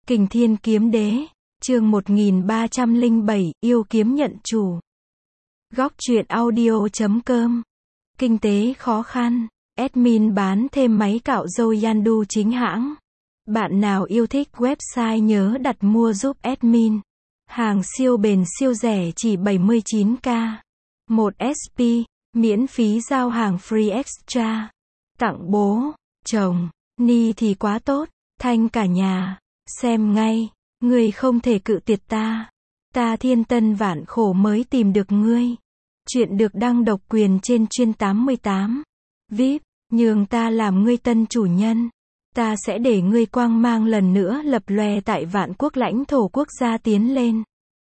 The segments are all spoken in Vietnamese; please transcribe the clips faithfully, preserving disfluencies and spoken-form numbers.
Kình Thiên Kiếm Đế, chương một nghìn ba trăm lẻ bảy, yêu kiếm nhận chủ. Góc truyện audio chấm com. Kinh tế khó khăn, admin bán thêm máy cạo râu Yandu chính hãng. Bạn nào yêu thích website nhớ đặt mua giúp admin. Hàng siêu bền siêu rẻ chỉ bảy mươi chín k. một ét pê, miễn phí giao hàng free extra. Tặng bố, chồng, ni thì quá tốt, thanh cả nhà. Xem ngay, ngươi không thể cự tuyệt ta. Ta thiên tân vạn khổ mới tìm được ngươi. Chuyện được đăng độc quyền trên chuyên tám mươi tám. vê i pê, nhường ta làm ngươi tân chủ nhân. Ta sẽ để ngươi quang mang lần nữa lập lòe tại vạn quốc lãnh thổ quốc gia tiến lên.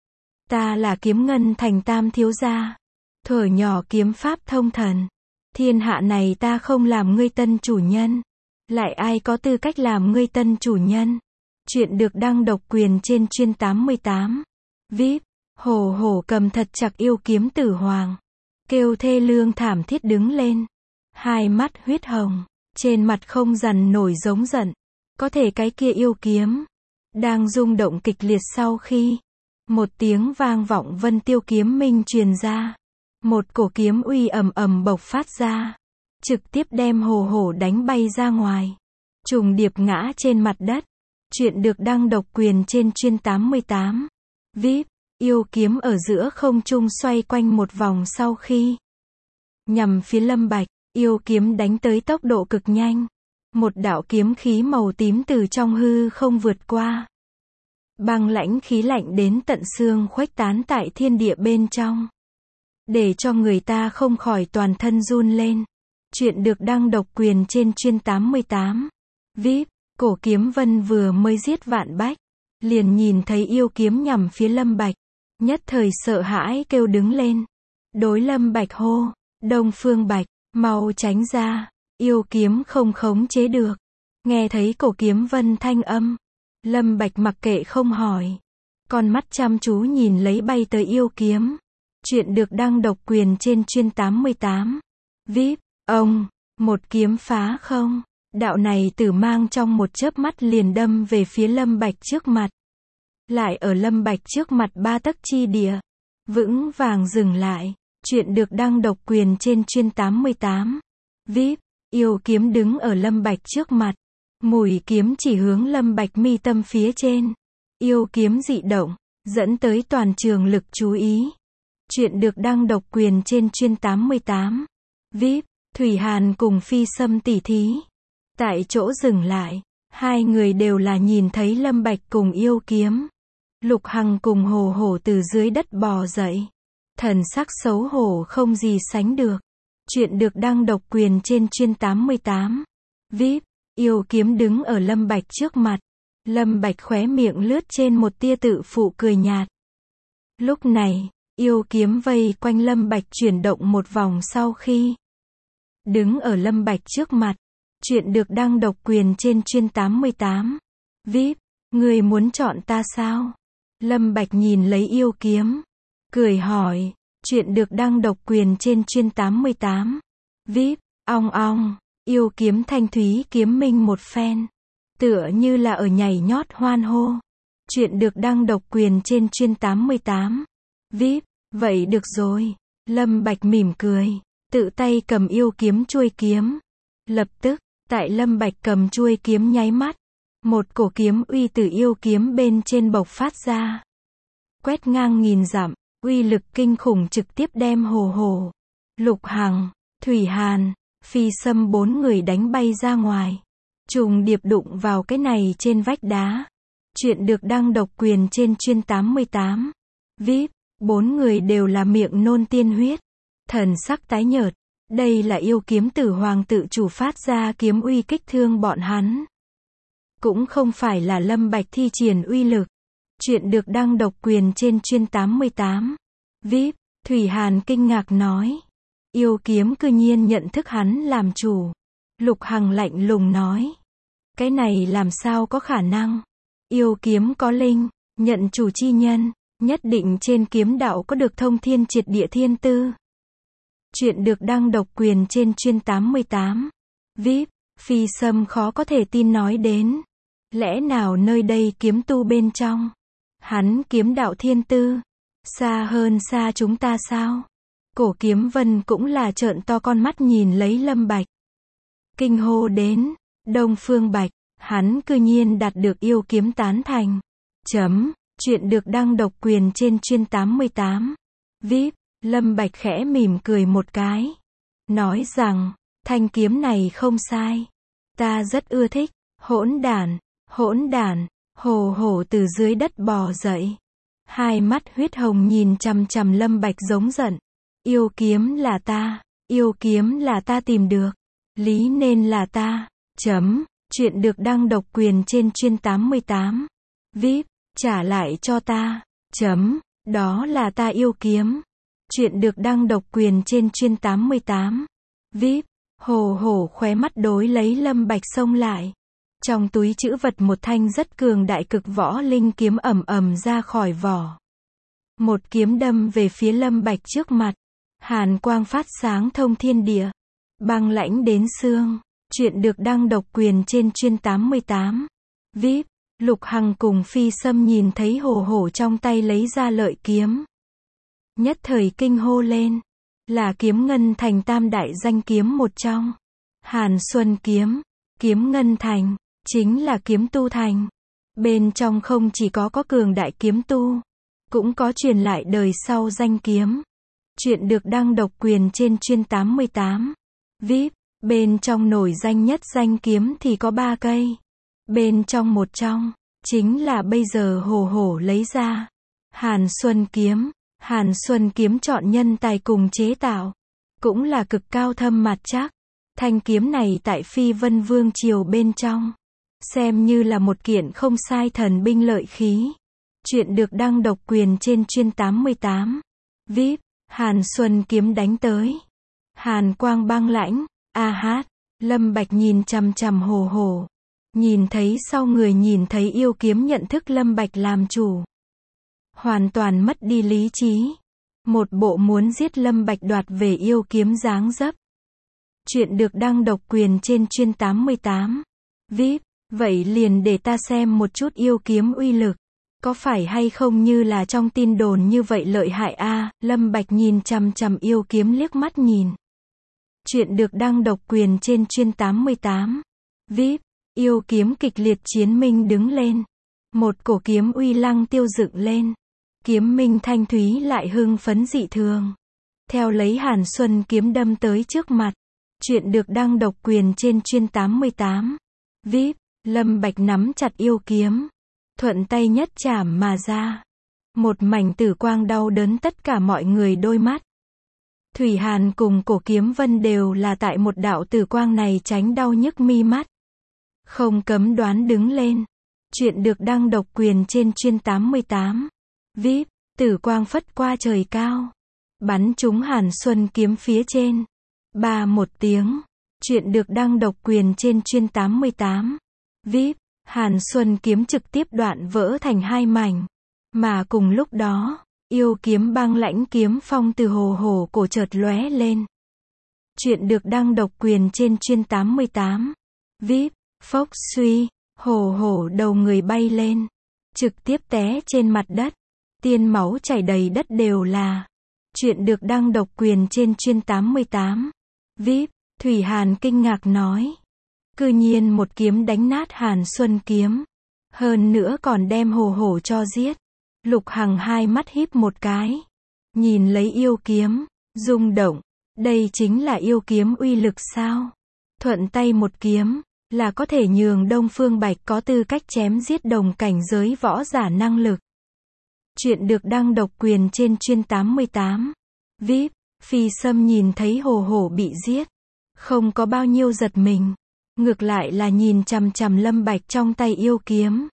Ta là Kiếm Ngân Thành Tam thiếu gia. Thuở nhỏ kiếm pháp thông thần. Thiên hạ này ta không làm ngươi tân chủ nhân. Lại ai có tư cách làm ngươi tân chủ nhân? Chuyện được đăng độc quyền trên chuyên tám mươi tám. vê i pê, hổ hổ cầm thật chặt yêu kiếm tử hoàng. Kêu thê lương thảm thiết đứng lên. Hai mắt huyết hồng. Trên mặt không dằn nổi giống giận. Có thể cái kia yêu kiếm. Đang rung động kịch liệt sau khi. Một tiếng vang vọng vân tiêu kiếm minh truyền ra. Một cổ kiếm uy ầm ầm bộc phát ra. Trực tiếp đem hổ hổ đánh bay ra ngoài. Trùng điệp ngã trên mặt đất. Chuyện được đăng độc quyền trên chuyên tám mươi tám. vê i pê, yêu kiếm ở giữa không trung xoay quanh một vòng sau khi nhằm phía Lâm Bạch, yêu kiếm đánh tới tốc độ cực nhanh. Một đạo kiếm khí màu tím từ trong hư không vượt qua. Băng lãnh khí lạnh đến tận xương khuếch tán tại thiên địa bên trong. Để cho người ta không khỏi toàn thân run lên. Chuyện được đăng độc quyền trên chuyên tám mươi tám. vê i pê, cổ kiếm vân vừa mới giết Vạn Bách. Liền nhìn thấy yêu kiếm nhằm phía Lâm Bạch. Nhất thời sợ hãi kêu đứng lên. Đối Lâm Bạch hô, Đông Phương Bạch, mau tránh ra. Yêu kiếm không khống chế được. Nghe thấy cổ kiếm vân thanh âm. Lâm Bạch mặc kệ không hỏi. Con mắt chăm chú nhìn lấy bay tới yêu kiếm. Chuyện được đăng độc quyền trên chuyên tám mươi tám. vê i pê, ông, một kiếm phá không. Đạo này tử mang trong một chớp mắt liền đâm về phía Lâm Bạch trước mặt. Lại ở Lâm Bạch trước mặt ba tấc chi địa. Vững vàng dừng lại. Chuyện được đăng độc quyền trên chuyên tám mươi tám. vê i pê, yêu kiếm đứng ở Lâm Bạch trước mặt. Mũi kiếm chỉ hướng Lâm Bạch mi tâm phía trên. Yêu kiếm dị động, dẫn tới toàn trường lực chú ý. Chuyện được đăng độc quyền trên chuyên tám mươi tám. vê i pê, Thủy Hàn cùng Phi Sâm tỉ thí. Tại chỗ dừng lại, hai người đều là nhìn thấy Lâm Bạch cùng yêu kiếm. Lục Hằng cùng hổ hổ từ dưới đất bò dậy. Thần sắc xấu hổ không gì sánh được. Chuyện được đăng độc quyền trên chuyên tám mươi tám. vê i pê, yêu kiếm đứng ở Lâm Bạch trước mặt. Lâm Bạch khóe miệng lướt trên một tia tự phụ cười nhạt. Lúc này, yêu kiếm vây quanh Lâm Bạch chuyển động một vòng sau khi đứng ở Lâm Bạch trước mặt. Chuyện được đăng độc quyền trên chuyên tám mươi tám. vê i pê, người muốn chọn ta sao? Lâm Bạch nhìn lấy yêu kiếm. Cười hỏi. Chuyện được đăng độc quyền trên chuyên tám mươi tám. vê i pê, ong ong. Yêu kiếm thanh thúy kiếm minh một phen. Tựa như là ở nhảy nhót hoan hô. Chuyện được đăng độc quyền trên chuyên tám mươi tám. vê i pê, vậy được rồi. Lâm Bạch mỉm cười. Tự tay cầm yêu kiếm chuôi kiếm. Lập tức, tại Lâm Bạch cầm chuôi kiếm nháy mắt. Một cổ kiếm uy từ yêu kiếm bên trên bộc phát ra. Quét ngang nghìn dặm, uy lực kinh khủng trực tiếp đem hổ hổ, Lục Hằng, Thủy Hàn, Phi Sâm bốn người đánh bay ra ngoài. Trùng điệp đụng vào cái này trên vách đá. Chuyện được đăng độc quyền trên chuyên tám mươi tám. vê i pê, bốn người đều là miệng nôn tiên huyết. Thần sắc tái nhợt. Đây là yêu kiếm tử hoàng tự chủ phát ra kiếm uy kích thương bọn hắn. Cũng không phải là Lâm Bạch thi triển uy lực. Chuyện được đăng độc quyền trên chuyên tám mươi tám. vê i pê, Thủy Hàn kinh ngạc nói. Yêu kiếm cư nhiên nhận thức hắn làm chủ. Lục Hằng lạnh lùng nói. Cái này làm sao có khả năng? Yêu kiếm có linh, nhận chủ chi nhân, nhất định trên kiếm đạo có được thông thiên triệt địa thiên tư. Chuyện được đăng độc quyền trên chuyên tám mươi tám. vê i pê, Phi Sâm khó có thể tin nói đến. Lẽ nào nơi đây kiếm tu bên trong? Hắn kiếm đạo thiên tư, xa hơn xa chúng ta sao? Cổ Kiếm Vân cũng là trợn to con mắt nhìn lấy Lâm Bạch. Kinh hô đến, Đông Phương Bạch, hắn cư nhiên đạt được yêu kiếm tán thành. Chấm, chuyện được đăng độc quyền trên chuyên tám mươi tám. vê i pê, Lâm Bạch khẽ mỉm cười một cái. Nói rằng, thanh kiếm này không sai. Ta rất ưa thích, hỗn đản, hỗn đản, hồ hổ từ dưới đất bò dậy. Hai mắt huyết hồng nhìn chằm chằm Lâm Bạch giống giận. Yêu kiếm là ta, yêu kiếm là ta tìm được. Lý nên là ta. Chấm, chuyện được đăng độc quyền trên chuyên tám mươi tám. vê i pê, trả lại cho ta. Chấm, đó là ta yêu kiếm. Chuyện được đăng độc quyền trên chuyên tám mươi tám. vê i pê, hồ hổ khóe mắt đối lấy Lâm Bạch xông lại. Trong túi trữ vật một thanh rất cường đại cực võ linh kiếm ầm ầm ra khỏi vỏ. Một kiếm đâm về phía Lâm Bạch trước mặt. Hàn quang phát sáng thông thiên địa. Băng lãnh đến xương. Chuyện được đăng độc quyền trên chuyên tám mươi tám. vê i pê, Lục Hằng cùng Phi Sâm nhìn thấy hồ hổ trong tay lấy ra lợi kiếm. Nhất thời kinh hô lên. Là kiếm ngân thành tam đại danh kiếm một trong. Hàn Xuân kiếm. Kiếm ngân thành. Chính là kiếm tu thành. Bên trong không chỉ có có cường đại kiếm tu. Cũng có truyền lại đời sau danh kiếm. Chuyện được đăng độc quyền trên chuyên tám mươi tám. vê i pê, bên trong nổi danh nhất danh kiếm thì có ba cây. Bên trong một trong, chính là bây giờ hồ hổ lấy ra. Hàn Xuân kiếm. Hàn Xuân kiếm chọn nhân tài cùng chế tạo. Cũng là cực cao thâm mặt chắc. Thanh kiếm này tại Phi Vân Vương triều bên trong. Xem như là một kiện không sai thần binh lợi khí. Chuyện được đăng độc quyền trên chuyên tám mươi tám. vê i pê, Hàn Xuân kiếm đánh tới. Hàn quang băng lãnh, a hát, Lâm Bạch nhìn chằm chằm hồ hổ. Nhìn thấy sau người nhìn thấy yêu kiếm nhận thức Lâm Bạch làm chủ. Hoàn toàn mất đi lý trí. Một bộ muốn giết Lâm Bạch đoạt về yêu kiếm dáng dấp. Chuyện được đăng độc quyền trên chuyên tám mươi tám. vê i pê, vậy liền để ta xem một chút yêu kiếm uy lực. Có phải hay không như là trong tin đồn như vậy lợi hại a? À, Lâm Bạch nhìn chằm chằm yêu kiếm liếc mắt nhìn. Chuyện được đăng độc quyền trên chuyên tám mươi tám. vê i pê, yêu kiếm kịch liệt chiến minh đứng lên. Một cổ kiếm uy lăng tiêu dựng lên. Kiếm minh thanh thúy lại hưng phấn dị thường. Theo lấy Hàn Xuân kiếm đâm tới trước mặt. Chuyện được đăng độc quyền trên chuyên tám mươi tám. vê i pê, Lâm Bạch nắm chặt yêu kiếm. Thuận tay nhất chảm mà ra. Một mảnh tử quang đau đớn tất cả mọi người đôi mắt. Thủy Hàn cùng Cổ Kiếm Vân đều là tại một đạo tử quang này tránh đau nhức mi mắt. Không cấm đoán đứng lên. Chuyện được đăng độc quyền trên chuyên tám mươi tám. vê i pê, tử quang phất qua trời cao. Bắn trúng Hàn Xuân kiếm phía trên. Ba một tiếng. Chuyện được đăng độc quyền trên chuyên tám mươi tám. vê i pê, Hàn Xuân kiếm trực tiếp đoạn vỡ thành hai mảnh. Mà cùng lúc đó, yêu kiếm băng lãnh kiếm phong từ hồ hổ cổ chợt lóe lên. Chuyện được đăng độc quyền trên chuyên tám mươi tám. vê i pê, phốc suy, hồ hổ đầu người bay lên. Trực tiếp té trên mặt đất. Tiên máu chảy đầy đất đều là. Chuyện được đăng độc quyền trên chuyên tám mươi tám. vê i pê, Thủy Hàn kinh ngạc nói. Cư nhiên một kiếm đánh nát Hàn Xuân kiếm. Hơn nữa còn đem hồ hổ cho giết. Lục Hằng hai mắt híp một cái. Nhìn lấy yêu kiếm. Rung động. Đây chính là yêu kiếm uy lực sao? Thuận tay một kiếm. Là có thể nhường Đông Phương Bạch có tư cách chém giết đồng cảnh giới võ giả năng lực. Chuyện được đăng độc quyền trên chuyên tám mươi tám. vê i pê, Phi Sâm nhìn thấy hồ hổ bị giết. Không có bao nhiêu giật mình. Ngược lại là nhìn chằm chằm Lâm Bạch trong tay yêu kiếm.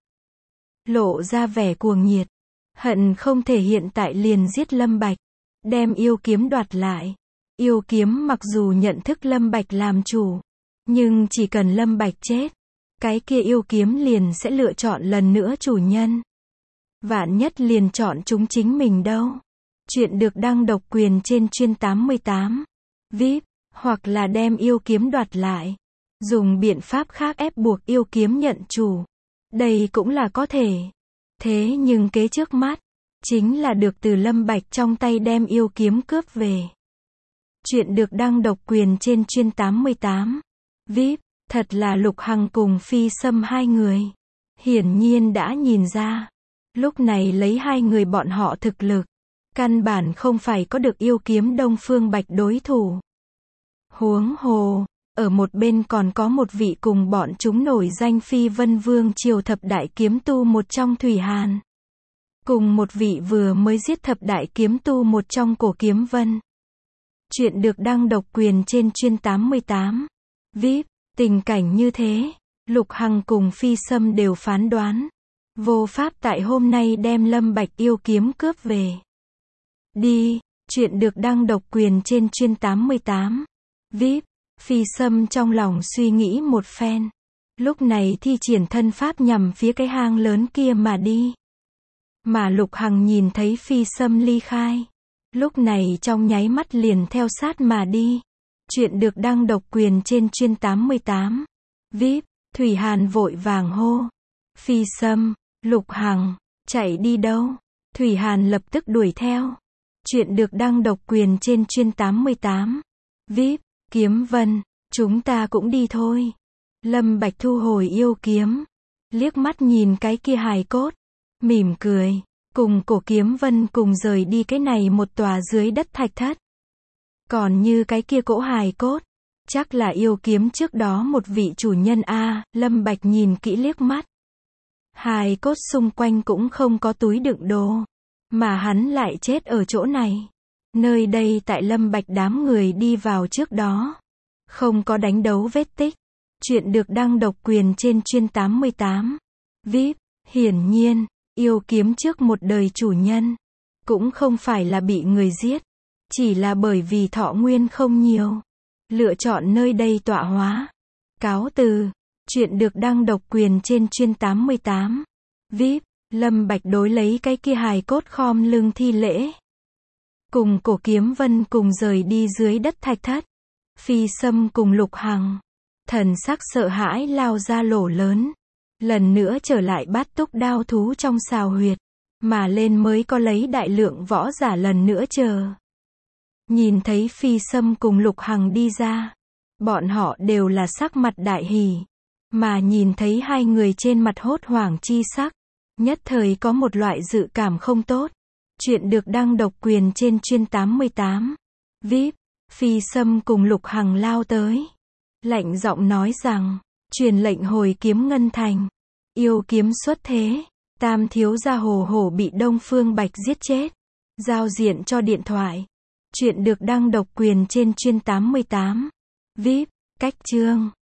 Lộ ra vẻ cuồng nhiệt. Hận không thể hiện tại liền giết Lâm Bạch. Đem yêu kiếm đoạt lại. Yêu kiếm mặc dù nhận thức Lâm Bạch làm chủ. Nhưng chỉ cần Lâm Bạch chết. Cái kia yêu kiếm liền sẽ lựa chọn lần nữa chủ nhân. Vạn nhất liền chọn chúng chính mình đâu. Chuyện được đăng độc quyền trên chuyên tám mươi tám. vê i pê, hoặc là đem yêu kiếm đoạt lại. Dùng biện pháp khác ép buộc yêu kiếm nhận chủ. Đây cũng là có thể. Thế nhưng kế trước mắt, chính là được từ Lâm Bạch trong tay đem yêu kiếm cướp về. Chuyện được đăng độc quyền trên chuyên tám mươi tám. vê i pê, thật là Lục Hằng cùng Phi Sâm hai người. Hiển nhiên đã nhìn ra. Lúc này lấy hai người bọn họ thực lực. Căn bản không phải có được yêu kiếm Đông Phương Bạch đối thủ. Huống hồ, ở một bên còn có một vị cùng bọn chúng nổi danh Phi Vân Vương triều thập đại kiếm tu một trong Thủy Hàn. Cùng một vị vừa mới giết thập đại kiếm tu một trong Cổ Kiếm Vân. Chuyện được đăng độc quyền trên chuyên tám mươi tám. vê i pê, tình cảnh như thế, Lục Hằng cùng Phi Sâm đều phán đoán. Vô pháp tại hôm nay đem Lâm Bạch yêu kiếm cướp về. Đi, chuyện được đăng độc quyền trên chuyên tám mươi tám. vê i pê, Phi Sâm trong lòng suy nghĩ một phen. Lúc này thi triển thân pháp nhằm phía cái hang lớn kia mà đi. Mà Lục Hằng nhìn thấy Phi Sâm ly khai. Lúc này trong nháy mắt liền theo sát mà đi. Chuyện được đăng độc quyền trên chuyên tám mươi tám. vê i pê, Thủy Hàn vội vàng hô. Phi Sâm, Lục Hằng, chạy đi đâu? Thủy Hàn lập tức đuổi theo. Chuyện được đăng độc quyền trên chuyên tám mươi tám. vê i pê, Kiếm Vân, chúng ta cũng đi thôi. Lâm Bạch thu hồi yêu kiếm. Liếc mắt nhìn cái kia hài cốt. Mỉm cười. Cùng Cổ Kiếm Vân cùng rời đi cái này một tòa dưới đất thạch thất. Còn như cái kia cỗ hài cốt. Chắc là yêu kiếm trước đó một vị chủ nhân a. Lâm Bạch nhìn kỹ liếc mắt. Hài cốt xung quanh cũng không có túi đựng đồ. Mà hắn lại chết ở chỗ này. Nơi đây tại Lâm Bạch đám người đi vào trước đó. Không có đánh đấu vết tích. Chuyện được đăng độc quyền trên chuyên tám mươi tám. vê i pê, hiển nhiên, yêu kiếm trước một đời chủ nhân. Cũng không phải là bị người giết. Chỉ là bởi vì thọ nguyên không nhiều. Lựa chọn nơi đây tọa hóa. Cáo từ. Chuyện được đăng độc quyền trên chuyên tám mươi tám. vê i pê, Lâm Bạch đối lấy cái kia hài cốt khom lưng thi lễ. Cùng Cổ Kiếm Vân cùng rời đi dưới đất thạch thất. Phi Sâm cùng Lục Hằng. Thần sắc sợ hãi lao ra lỗ lớn. Lần nữa trở lại Bát Túc đao thú trong sào huyệt. Mà lên mới có lấy đại lượng võ giả lần nữa chờ. Nhìn thấy Phi Sâm cùng Lục Hằng đi ra. Bọn họ đều là sắc mặt đại hỉ. Mà nhìn thấy hai người trên mặt hốt hoảng chi sắc. Nhất thời có một loại dự cảm không tốt. Chuyện được đăng độc quyền trên chuyên tám mươi tám. vê i pê, Phi Sâm cùng Lục Hằng lao tới. Lạnh giọng nói rằng, truyền lệnh hồi kiếm ngân thành. Yêu kiếm xuất thế. Tam thiếu gia Hồ Hổ bị Đông Phương Bạch giết chết. Giao diện cho điện thoại. Chuyện được đăng độc quyền trên chuyên tám mươi tám. vê i pê, cách chương.